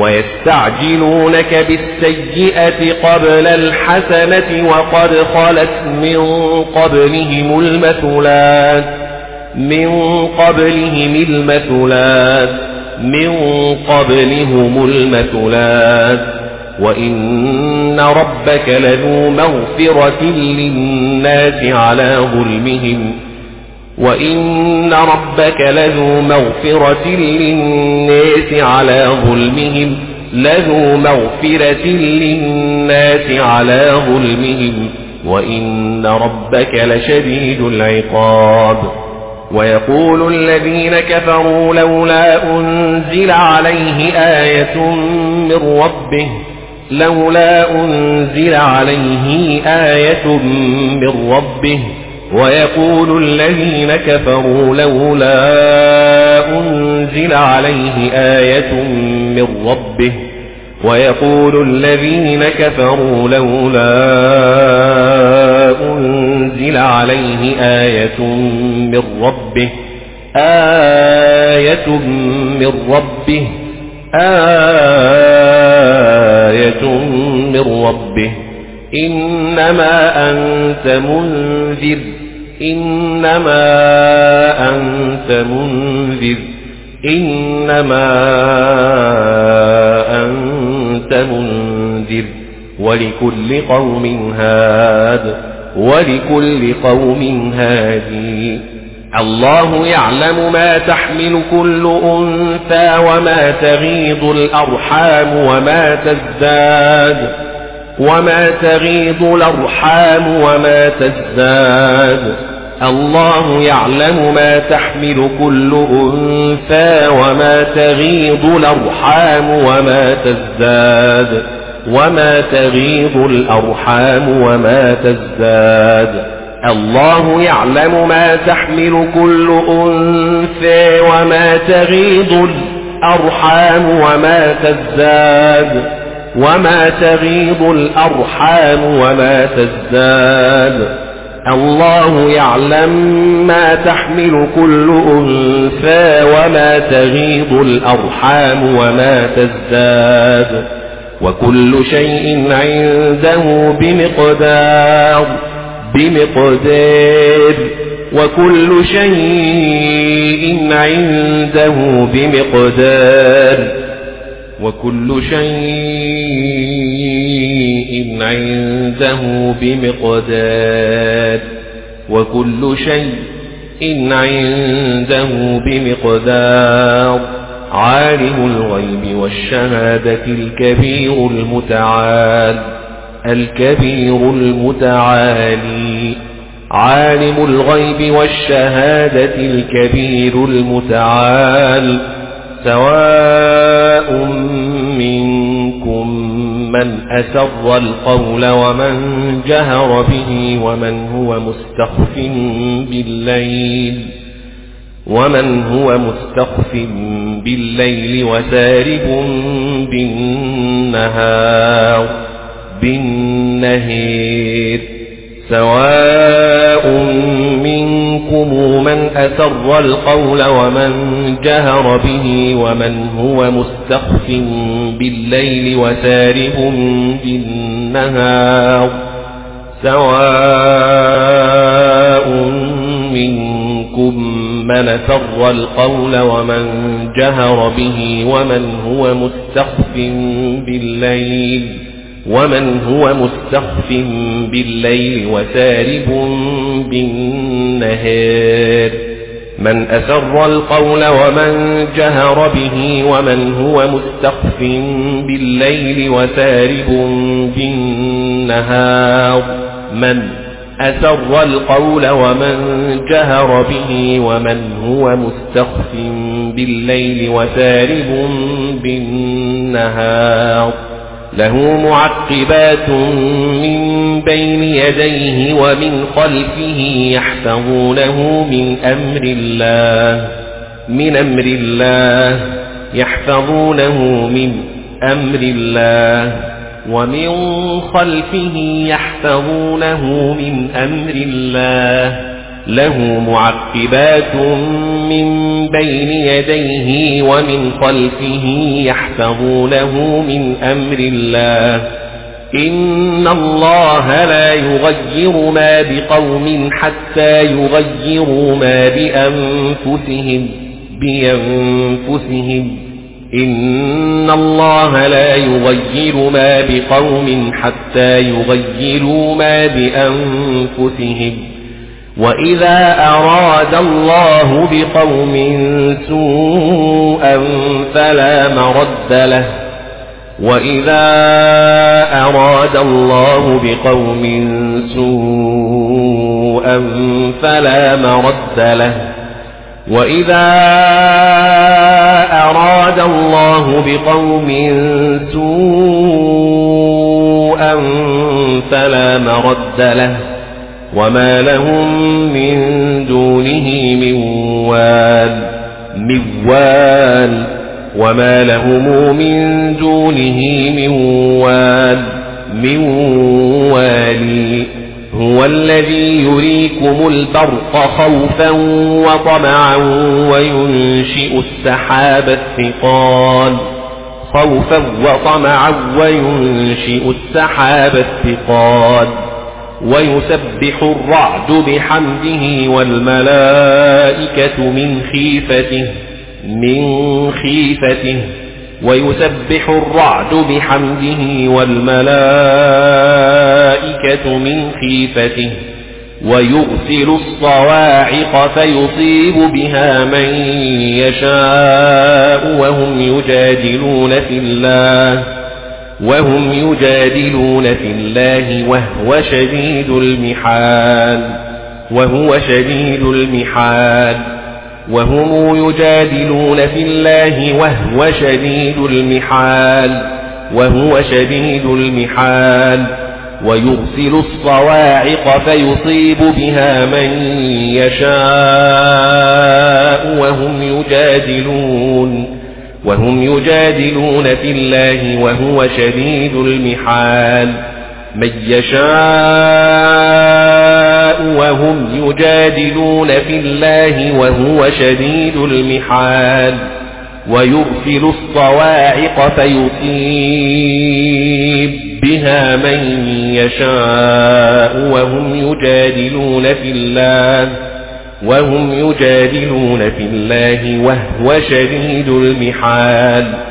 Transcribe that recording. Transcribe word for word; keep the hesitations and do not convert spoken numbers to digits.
ويستعجلونك بالسيئة قبل الحسنة وقد خلت من قبلهم المثلات من قبلهم المثلات من قبلهم المثلات وإن ربك لذو مغفرة للناس على ظلمهم وإن ربك لذو مغفرة للناس على ظلمهم لذو مغفرة للناس على ظلمهم وإن ربك لشديد العقاب. ويقول الذين كفروا لولا أنزل عليه آية من ربه لولا أنزل عليه آية من ربه ويقول الذين كفروا لولا أنزل عليه آية من ربه ويقول الذين كفروا لولا أنزل عليه آية من ربه آية من ربه آية من ربه إنما أنت منذر إنما أنت منذر إنما أنت منذر ولكل قوم هاد ولكل قوم هادي. الله يعلم ما تحمل كل أنثى وما تغيض الأرحام وما تزداد وما تغيض الأرحام وما تزداد. الله يعلم ما تحمل كل أنثى وما تغيض الأرحام وما تزداد وما تغيض الأرحام وما تزداد. الله يعلم ما تحمل كل أنثى وما تغيض الأرحام وما تزداد وما تغيض الأرحام وما تزداد. الله يعلم ما تحمل كل أنثى وما تغيض الأرحام وما تزداد وكل شيء عنده بمقدار بمقدار وكل شيء عنده بمقدار وكل شيء عنده بمقدار وكل شيء عنده بمقدار. عالم الغيب والشهادة الكبير المتعال الكبير المتعالي. عالم الغيب والشهادة الكبير المتعال. سواء منكم من أسر القول ومن جهر به ومن هو مستخف بالليل ومن هو مستخف بالليل وسارب بالنهار بالنهير. سواء منكم من أسر القول ومن جهر به ومن هو مستخف بالليل وسارب بالنهار. سواء منكم من أسر القول ومن جهر به ومن هو مستخف بالليل ومن هو مستخف بالليل وسارب بالنهار. من أسر القول ومن جهر به ومن هو مستخف بالليل وسارب بالنهار. من أسر القول ومن جهر به ومن هو مستخف بالليل وسارب بالنهار. له معقبات من بين يديه ومن خلفه يحفظونه من أمر الله من أمر الله يحفظونه من أمر الله ومن خلفه يحفظونه من أمر الله له معقبات من بين يديه ومن خلفه يحفظونه من أمر الله إن الله لا يغير ما بقوم حتى يغيروا ما بأنفسهم بأنفسهم إن الله لا يغير ما بقوم حتى يغيروا ما بأنفسهم وإذا أراد الله بقوم سوءا فلا مرد له وإذا أراد الله بقوم سوءا فلا مرد له وإذا أراد الله بقوم سوءا فلا مرد له وما لهم من دونه من وال من وال وما لهم من دونه من وال من والي هو الذي يريكم البرق خوفا وطمعا وينشئ السحاب الثقال خوفا وطمعا وينشئ السحاب الثقال ويسبح الرعد بحمده والملائكة من خيفته من خيفته ويسبح الرعد بحمده والملائكة من خيفته ويرسل الصواعق فيصيب بها من يشاء وهم يجادلون في الله وهم يجادلون في الله وهو شديد المحال وهو شديد المحال وهم يجادلون في الله وهو شديد المحال وهو شديد المحال ويرسل الصواعق فيصيب بها من يشاء وهم يجادلون وهم يجادلون في الله وهو شديد المحال من يشاء وهم يجادلون في الله وهو شديد المحال ويرسل الصواعق فيصيب بها من يشاء وهم يجادلون في الله وهم يجادلون في الله وهو شديد المحال